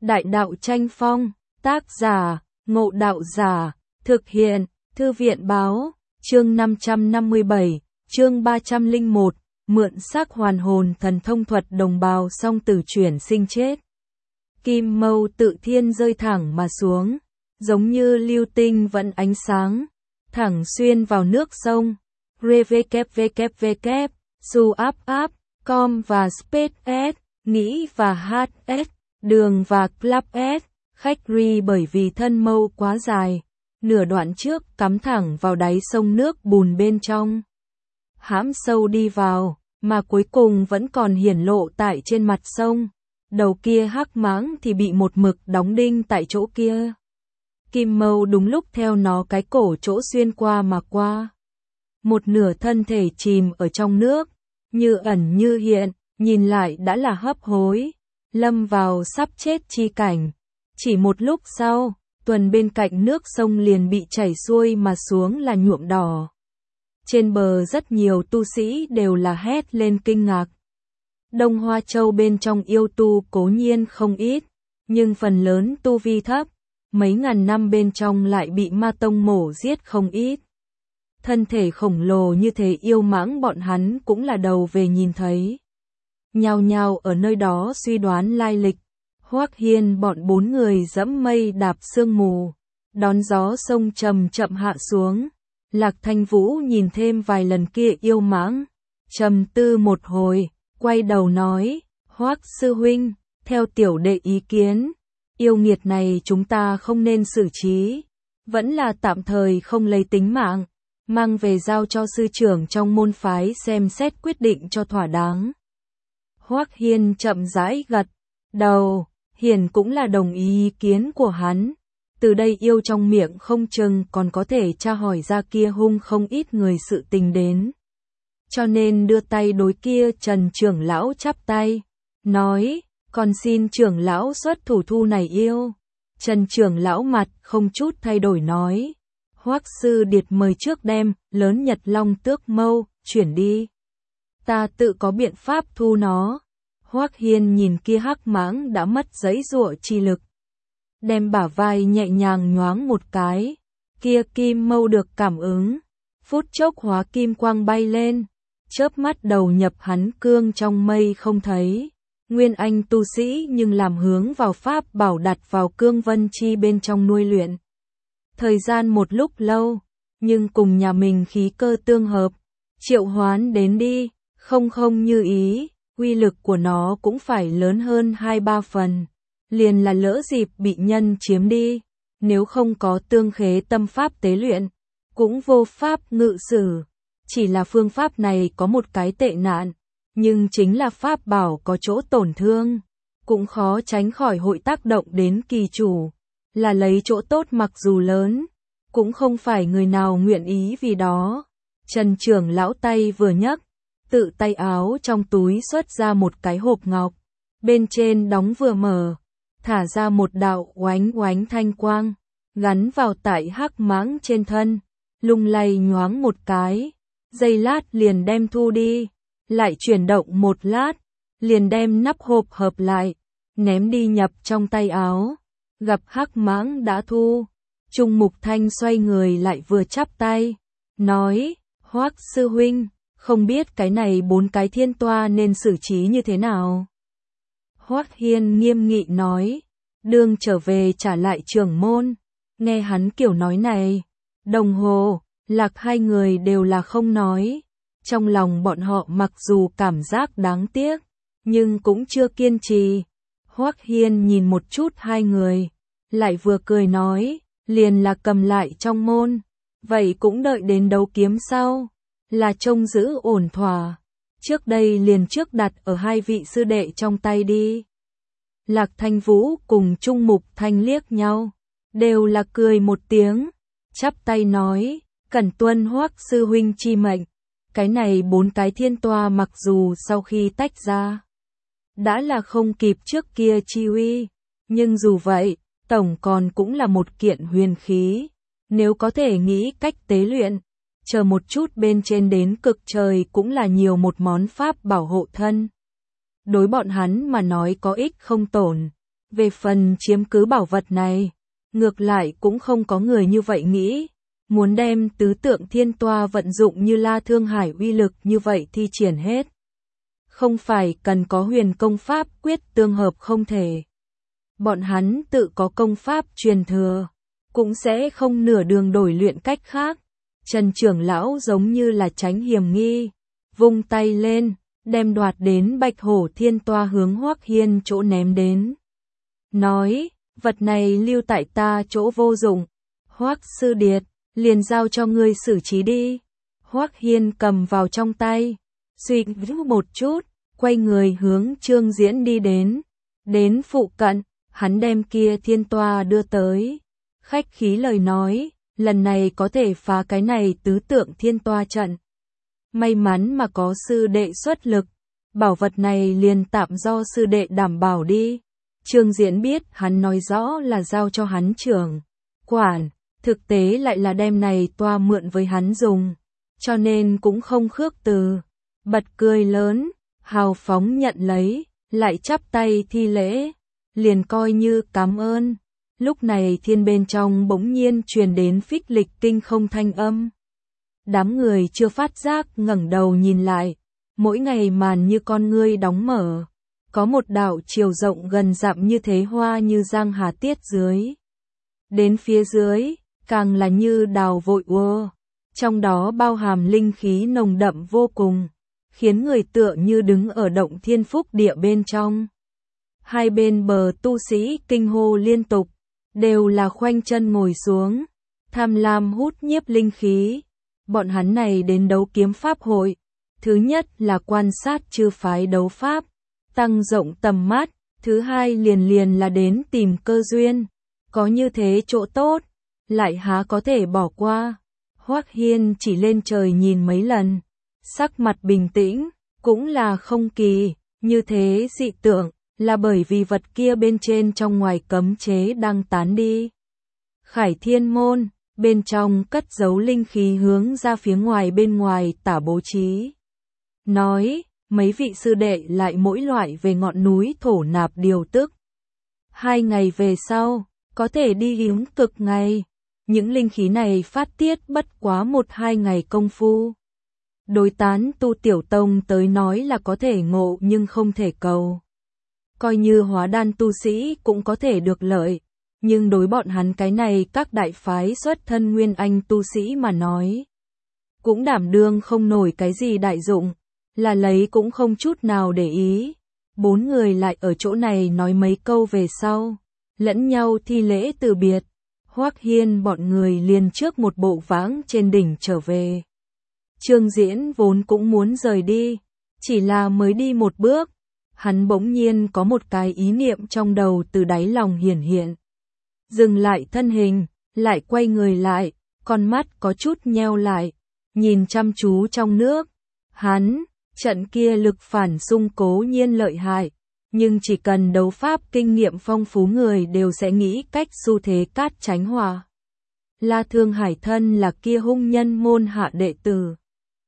Đại đạo tranh phong, tác giả, Ngộ Đạo Giả, thực hiện, Thư viện báo, chương 557, chương 301, mượn xác hoàn hồn thần thông thuật đồng bào song tử chuyển sinh chết. Kim mâu tự thiên rơi thẳng mà xuống, giống như lưu tinh vẫn ánh sáng, thẳng xuyên vào nước sông. www, su áp áp, com và space s, nghĩ và hs, đường và club s, khách ri bởi vì thân mâu quá dài, nửa đoạn trước cắm thẳng vào đáy sông nước bùn bên trong. Hãm sâu đi vào, mà cuối cùng vẫn còn hiển lộ tại trên mặt sông. Đầu kia hắc mãng thì bị một mực đóng đinh tại chỗ kia. Kim mâu đúng lúc theo nó cái cổ chỗ xuyên qua mà qua. Một nửa thân thể chìm ở trong nước, như ẩn như hiện, nhìn lại đã là hấp hối, lâm vào sắp chết chi cảnh. Chỉ một lúc sau, tuần bên cạnh nước sông liền bị chảy xuôi mà xuống là nhuộm đỏ. Trên bờ rất nhiều tu sĩ đều là hét lên kinh ngạc. Đông Hoa Châu bên trong yêu tu cố nhiên không ít, nhưng phần lớn tu vi thấp, mấy ngàn năm bên trong lại bị ma tông mổ giết không ít. Thân thể khổng lồ như thế yêu mãng bọn hắn cũng là đầu về nhìn thấy. Nhao nhao ở nơi đó suy đoán lai lịch. Hoắc Hiên bọn 4 người dẫm mây đạp sương mù, đón gió sông chậm chậm hạ xuống. Lạc Thanh Vũ nhìn thêm vài lần kia yêu mãng, trầm tư một hồi, quay đầu nói, Hoắc sư huynh, theo tiểu đệ ý kiến, yêu nghiệt này chúng ta không nên xử trí, vẫn là tạm thời không lấy tính mạng, mang về giao cho sư trưởng trong môn phái xem xét quyết định cho thỏa đáng. Hoắc Hiên chậm rãi gật đầu, hiển cũng là đồng ý kiến của hắn. Từ đây yêu trong miệng không chừng còn có thể tra hỏi ra kia hung không ít người sự tình đến. Cho nên đưa tay đối kia Trần trưởng lão chắp tay, nói, còn xin trưởng lão xuất thủ thu này yêu. Trần trưởng lão mặt không chút thay đổi nói, Hoắc sư điệt mời trước đem lớn Nhật Long tước mâu, chuyển đi. Ta tự có biện pháp thu nó. Hoắc Hiên nhìn kia hắc mãng đã mất giấy giụa chi lực. Đem bả vai nhẹ nhàng nhoáng một cái, kia kim mâu được cảm ứng, phút chốc hóa kim quang bay lên, chớp mắt đầu nhập hắn cương trong mây không thấy. Nguyên anh tu sĩ nhưng làm hướng vào pháp bảo đặt vào cương vân chi bên trong nuôi luyện. Thời gian một lúc lâu, nhưng cùng nhà mình khí cơ tương hợp, triệu hoán đến đi, không như ý, uy lực của nó cũng phải lớn hơn 2-3 phần. Liền là lỡ dịp bị nhân chiếm đi, nếu không có tương khế tâm pháp tế luyện, cũng vô pháp ngự sử. Chỉ là phương pháp này có một cái tệ nạn, nhưng chính là pháp bảo có chỗ tổn thương, cũng khó tránh khỏi hội tác động đến kỳ chủ, là lấy chỗ tốt mặc dù lớn, cũng không phải người nào nguyện ý vì đó. Trần trưởng lão tay vừa nhấc, tự tay áo trong túi xuất ra một cái hộp ngọc, bên trên đóng vừa mở, thả ra một đạo oánh oánh thanh quang, gắn vào tại hắc mãng trên thân, lung lay nhoáng một cái, giây lát liền đem thu đi, lại chuyển động một lát, liền đem nắp hộp hợp lại, ném đi nhập trong tay áo, gặp hắc mãng đã thu. Trung Mục Thanh xoay người lại vừa chắp tay, nói, Hoắc sư huynh, không biết cái này 4 cái thiên toa nên xử trí như thế nào. Hoắc Hiên nghiêm nghị nói, đương trở về trả lại trưởng môn. Nghe hắn kiểu nói này, Đồng Hồ, Lạc hai người đều là không nói. Trong lòng bọn họ mặc dù cảm giác đáng tiếc, nhưng cũng chưa kiên trì. Hoắc Hiên nhìn một chút hai người, lại vừa cười nói, liền là cầm lại trong môn, vậy cũng đợi đến đấu kiếm sau, là trông giữ ổn thỏa. Trước đây liền trước đặt ở hai vị sư đệ trong tay đi. Lạc Thanh Vũ cùng Trung Mục Thanh liếc nhau, đều là cười một tiếng, chắp tay nói, cẩn tuân Hoắc sư huynh chi mệnh. Cái này 4 cái thiên toa mặc dù sau khi tách ra, đã là không kịp trước kia chi uy, nhưng dù vậy, tổng còn cũng là một kiện huyền khí, nếu có thể nghĩ cách tế luyện, chờ một chút bên trên đến cực trời cũng là nhiều một món pháp bảo hộ thân. Đối bọn hắn mà nói có ích không tổn, Về phần chiếm cứ bảo vật này, ngược lại cũng không có người như vậy nghĩ. Muốn đem tứ tượng thiên toa vận dụng như La Thương Hải uy lực như vậy thi triển hết. Không phải cần có huyền công pháp quyết tương hợp không thể. Bọn hắn tự có công pháp truyền thừa, cũng sẽ không nửa đường đổi luyện cách khác. Trần trưởng lão giống như là tránh hiểm nghi, vung tay lên, đem đoạt đến Bạch Hổ Thiên Toa hướng Hoắc Hiên chỗ ném đến. Nói, vật này lưu tại ta chỗ vô dụng. Hoắc sư điệt, liền giao cho ngươi xử trí đi. Hoắc Hiên cầm vào trong tay, suy nghĩ một chút, quay người hướng Trương Diễn đi đến. Đến phụ cận, hắn đem kia thiên toa đưa tới. Khách khí lời nói, lần này có thể phá cái này tứ tượng thiên toa trận. May mắn mà có sư đệ xuất lực, bảo vật này liền tạm do sư đệ đảm bảo đi. Trương Diễn biết hắn nói rõ là giao cho hắn trưởng quản, thực tế lại là đem này toa mượn với hắn dùng, cho nên cũng không khước từ. Bật cười lớn, hào phóng nhận lấy, lại chắp tay thi lễ, liền coi như cảm ơn. Lúc này thiên bên trong bỗng nhiên truyền đến phích lịch kinh không thanh âm. Đám người chưa phát giác ngẩng đầu nhìn lại, mỗi ngày màn như con ngươi đóng mở, có một đạo chiều rộng gần dặm như thế hoa như giang hà tiết dưới. Đến phía dưới, càng là như đào vội ùa, trong đó bao hàm linh khí nồng đậm vô cùng, khiến người tựa như đứng ở động thiên phúc địa bên trong. Hai bên bờ tu sĩ kinh hô liên tục, đều là khoanh chân ngồi xuống, tham lam hút nhiếp linh khí. Bọn hắn này đến đấu kiếm pháp hội, thứ nhất là quan sát chư phái đấu pháp, tăng rộng tầm mắt, thứ hai liền là đến tìm cơ duyên, có như thế chỗ tốt, lại há có thể bỏ qua. Hoắc Hiên chỉ lên trời nhìn mấy lần, sắc mặt bình tĩnh, cũng là không kỳ, như thế dị tượng, là bởi vì vật kia bên trên trong ngoài cấm chế đang tán đi. Khải Thiên Môn, bên trong cất giấu linh khí hướng ra phía ngoài bên ngoài tả bố trí. Nói, mấy vị sư đệ lại mỗi loại về ngọn núi thổ nạp điều tức. 2 ngày về sau, có thể đi hiếm cực ngày. Những linh khí này phát tiết bất quá 1-2 ngày công phu. Đối tán tu tiểu tông tới nói là có thể ngộ nhưng không thể cầu. Coi như hóa đan tu sĩ cũng có thể được lợi, nhưng đối bọn hắn cái này các đại phái xuất thân nguyên anh tu sĩ mà nói, cũng đảm đương không nổi cái gì đại dụng, là lấy cũng không chút nào để ý. 4 người lại ở chỗ này nói mấy câu về sau, lẫn nhau thi lễ từ biệt. Hoắc Hiên bọn người liền trước một bộ vãng trên đỉnh trở về. Trương Diễn vốn cũng muốn rời đi, chỉ là mới đi một bước, hắn bỗng nhiên có một cái ý niệm trong đầu từ đáy lòng hiển hiện. Dừng lại thân hình, lại quay người lại, con mắt có chút nheo lại, nhìn chăm chú trong nước. Hắn, trận kia lực phản xung cố nhiên lợi hại, nhưng chỉ cần đấu pháp kinh nghiệm phong phú người đều sẽ nghĩ cách xu thế cát tránh hòa. La Thương Hải thân là kia hung nhân môn hạ đệ tử,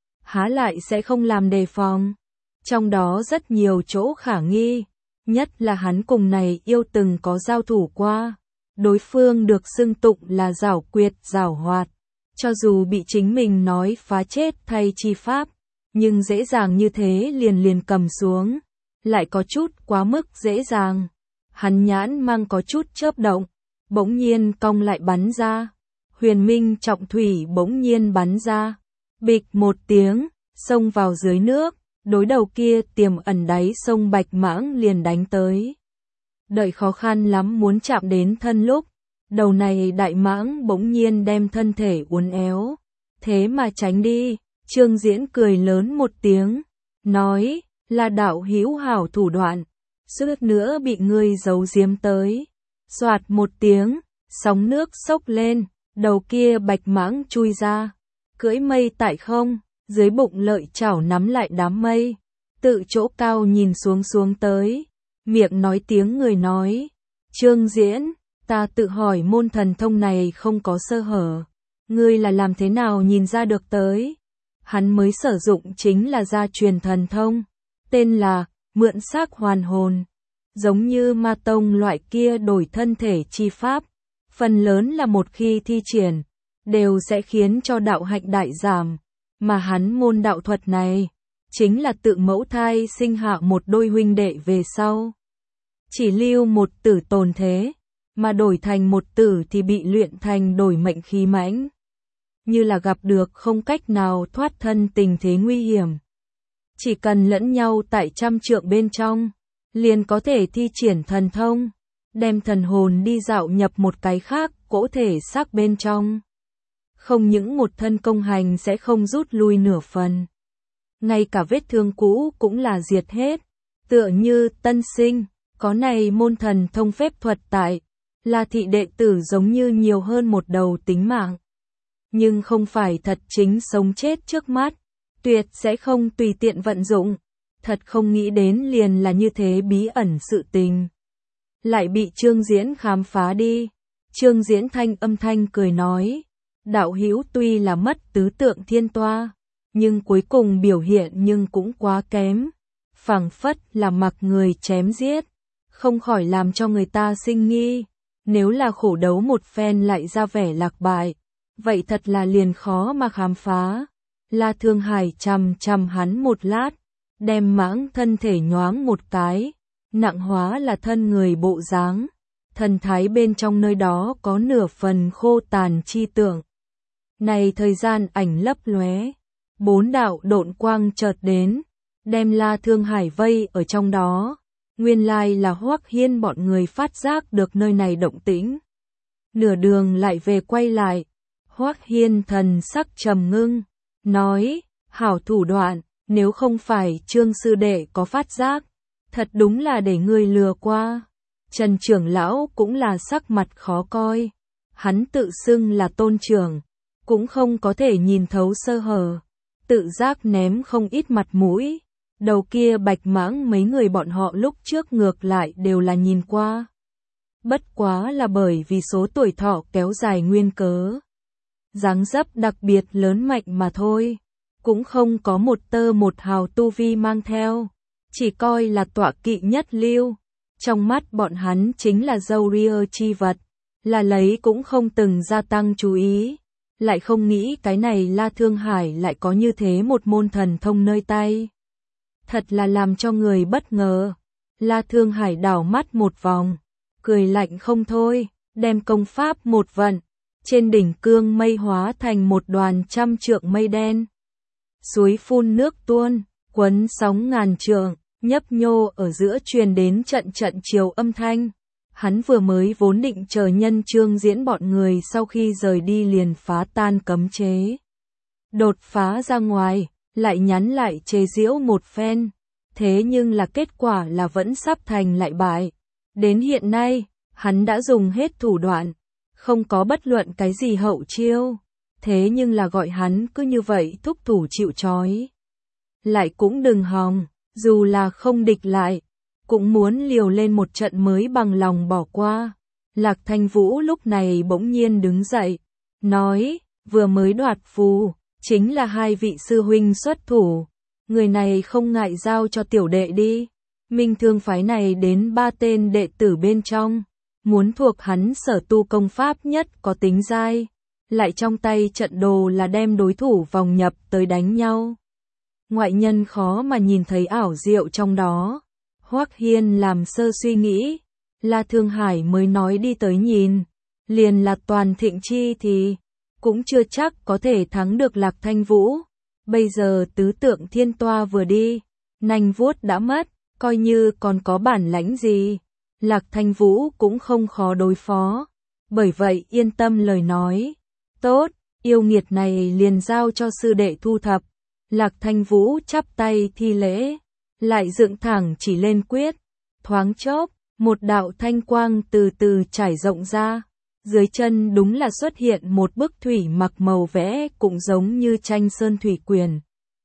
há lại sẽ không làm đề phòng. Trong đó rất nhiều chỗ khả nghi, nhất là hắn cùng này yêu từng có giao thủ qua. Đối phương được xưng tụng là giảo quyệt giảo hoạt, cho dù bị chính mình nói phá chết thay chi pháp, nhưng dễ dàng như thế liền cầm xuống, lại có chút quá mức dễ dàng. Hắn nhãn mang có chút chớp động, bỗng nhiên cong lại bắn ra. Huyền Minh trọng thủy bỗng nhiên bắn ra, bịch một tiếng, xông vào dưới nước, đối đầu kia tiềm ẩn đáy sông Bạch Mãng liền đánh tới. Đợi khó khăn lắm muốn chạm đến thân lúc, đầu này đại mãng bỗng nhiên đem thân thể uốn éo, thế mà tránh đi. Trương Diễn cười lớn một tiếng, nói, là đạo hữu hảo thủ đoạn, suýt nữa bị ngươi giấu giếm tới. Soạt một tiếng, sóng nước sốc lên, đầu kia bạch mãng chui ra, cưỡi mây tại không, dưới bụng lợi chảo nắm lại đám mây, tự chỗ cao nhìn xuống tới, miệng nói tiếng người nói, Trương Diễn, ta tự hỏi môn thần thông này không có sơ hở, ngươi là làm thế nào nhìn ra được tới? Hắn mới sử dụng chính là gia truyền thần thông, tên là mượn xác hoàn hồn. giống như ma tông loại kia đổi thân thể chi pháp, phần lớn là một khi thi triển, đều sẽ khiến cho đạo hạnh đại giảm, mà hắn môn đạo thuật này, chính là tự mẫu thai sinh hạ một đôi huynh đệ về sau. Chỉ lưu một tử tồn thế, mà đổi thành một tử thì bị luyện thành đổi mệnh khí mãnh. Như là gặp được không cách nào thoát thân tình thế nguy hiểm. Chỉ cần lẫn nhau tại trăm trượng bên trong, liền có thể thi triển thần thông, đem thần hồn đi dạo nhập một cái khác, cỗ thể xác bên trong. Không những một thân công hành sẽ không rút lui nửa phần. Ngay cả vết thương cũ cũng là diệt hết, tựa như tân sinh, có này môn thần thông phép thuật tại, là thị đệ tử giống như nhiều hơn một đầu tính mạng. Nhưng không phải thật chính sống chết trước mắt, tuyệt sẽ không tùy tiện vận dụng, thật không nghĩ đến liền là như thế bí ẩn sự tình. Lại bị Trương Diễn khám phá đi, Trương Diễn thanh âm thanh cười nói, đạo hữu tuy là mất tứ tượng thiên toa, nhưng cuối cùng biểu hiện nhưng cũng quá kém, phảng phất là mặc người chém giết, không khỏi làm cho người ta sinh nghi, nếu là khổ đấu một phen lại ra vẻ lạc bại, vậy thật là liền khó mà khám phá. La Thương Hải chằm chằm hắn một lát, đem mãng thân thể nhoáng một cái, nặng hóa là thân người bộ dáng, thần thái bên trong nơi đó có nửa phần khô tàn chi tượng. Này thời gian ảnh lấp lóe, 4 đạo độn quang chợt đến, đem La Thương Hải vây ở trong đó. Nguyên lai là Hoắc Hiên bọn người phát giác được nơi này động tĩnh. Nửa đường lại về quay lại, Hoắc Hiên thần sắc trầm ngưng, nói, hảo thủ đoạn, nếu không phải Trương sư đệ có phát giác, thật đúng là để ngươi lừa qua. Trần trưởng lão cũng là sắc mặt khó coi, hắn tự xưng là tôn trưởng, cũng không có thể nhìn thấu sơ hở, tự giác ném không ít mặt mũi. Đầu kia Bạch Mãng mấy người bọn họ lúc trước ngược lại đều là nhìn qua. Bất quá là bởi vì số tuổi thọ kéo dài nguyên cớ. Dáng dấp đặc biệt lớn mạnh mà thôi, cũng không có một tơ một hào tu vi mang theo, chỉ coi là tọa kỵ nhất lưu. Trong mắt bọn hắn chính là dâu ria chi vật, là lấy cũng không từng gia tăng chú ý. Lại không nghĩ cái này La Thương Hải lại có như thế một môn thần thông nơi tay. Thật là làm cho người bất ngờ. La Thương Hải đảo mắt một vòng, cười lạnh không thôi, đem công pháp một vận, trên đỉnh cương mây hóa thành một đoàn trăm trượng mây đen. Suối phun nước tuôn, quấn sóng ngàn trượng, nhấp nhô ở giữa truyền đến trận trận chiều âm thanh. Hắn vừa mới vốn định chờ nhân Trương Diễn bọn người sau khi rời đi liền phá tan cấm chế. Đột phá ra ngoài, lại nhắn lại chế giễu một phen. Thế nhưng là kết quả là vẫn sắp thành lại bại. Đến hiện nay, hắn đã dùng hết thủ đoạn, không có bất luận cái gì hậu chiêu. Thế nhưng là gọi hắn cứ như vậy thúc thủ chịu trói. Lại cũng đừng hòng, dù là không địch lại, cũng muốn liều lên một trận mới bằng lòng bỏ qua. Lạc Thanh Vũ lúc này bỗng nhiên đứng dậy, nói, vừa mới đoạt phù, chính là hai vị sư huynh xuất thủ. Người này không ngại giao cho tiểu đệ đi. Minh Thương phái này đến 3 tên đệ tử bên trong, muốn thuộc hắn sở tu công pháp nhất có tính dai, lại trong tay trận đồ là đem đối thủ vòng nhập tới đánh nhau. Ngoại nhân khó mà nhìn thấy ảo diệu trong đó. Hoắc Hiên làm sơ suy nghĩ, La Thương Hải mới nói đi tới nhìn, liền là toàn thịnh chi thì cũng chưa chắc có thể thắng được Lạc Thanh Vũ. Bây giờ tứ tượng thiên toa vừa đi, nanh vuốt đã mất, coi như còn có bản lãnh gì, Lạc Thanh Vũ cũng không khó đối phó. Bởi vậy yên tâm lời nói, tốt, yêu nghiệt này liền giao cho sư đệ thu thập. Lạc Thanh Vũ chắp tay thi lễ, lại dựng thẳng chỉ lên quyết, thoáng chốc, một đạo thanh quang từ từ trải rộng ra. Dưới chân đúng là xuất hiện một bức thủy mặc màu vẽ cũng giống như tranh sơn thủy quyền.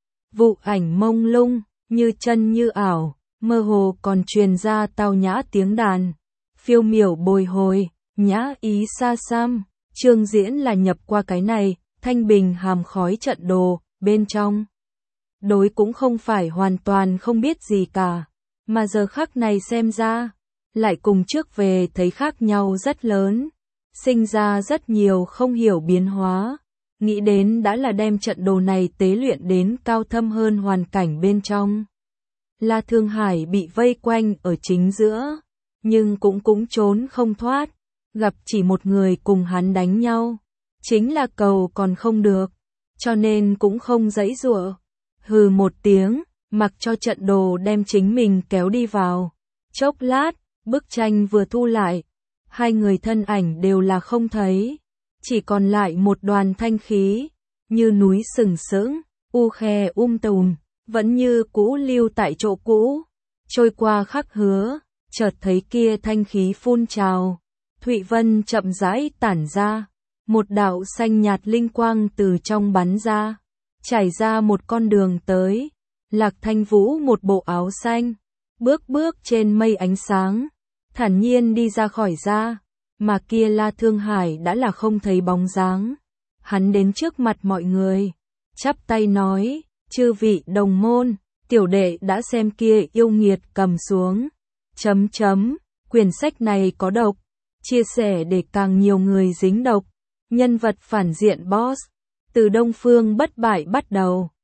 Vụ ảnh mông lung, như chân như ảo, mơ hồ còn truyền ra tao nhã tiếng đàn. Phiêu miểu bồi hồi, nhã ý xa xăm, Trương Diễn là nhập qua cái này, thanh bình hàm khói trận đồ, bên trong. Đối cũng không phải hoàn toàn không biết gì cả, mà giờ khắc này xem ra, lại cùng trước về thấy khác nhau rất lớn, sinh ra rất nhiều không hiểu biến hóa. Nghĩ đến đã là đem trận đồ này tế luyện đến cao thâm hơn hoàn cảnh bên trong. La Thương Hải bị vây quanh ở chính giữa, nhưng cũng trốn không thoát, gặp chỉ một người cùng hắn đánh nhau, chính là cầu còn không được, cho nên cũng không giãy giụa. Hừ một tiếng, mặc cho trận đồ đem chính mình kéo đi vào. Chốc lát, bức tranh vừa thu lại, hai người thân ảnh đều là không thấy, chỉ còn lại một đoàn thanh khí, như núi sừng sững, u khe tùm, vẫn như cũ lưu tại chỗ cũ, trôi qua khắc hứa, chợt thấy kia thanh khí phun trào, Thụy Vân chậm rãi tản ra, một đạo xanh nhạt linh quang từ trong bắn ra, trải ra một con đường tới. Lạc Thanh Vũ một bộ áo xanh, bước trên mây ánh sáng, thản nhiên đi ra khỏi ra, mà kia La Thương Hải đã là không thấy bóng dáng. Hắn đến trước mặt mọi người, chắp tay nói, chư vị đồng môn, tiểu đệ đã xem kia yêu nghiệt cầm xuống. Quyển sách này có độc, chia sẻ để càng nhiều người dính độc. Nhân vật phản diện boss, từ Đông Phương Bất Bại bắt đầu.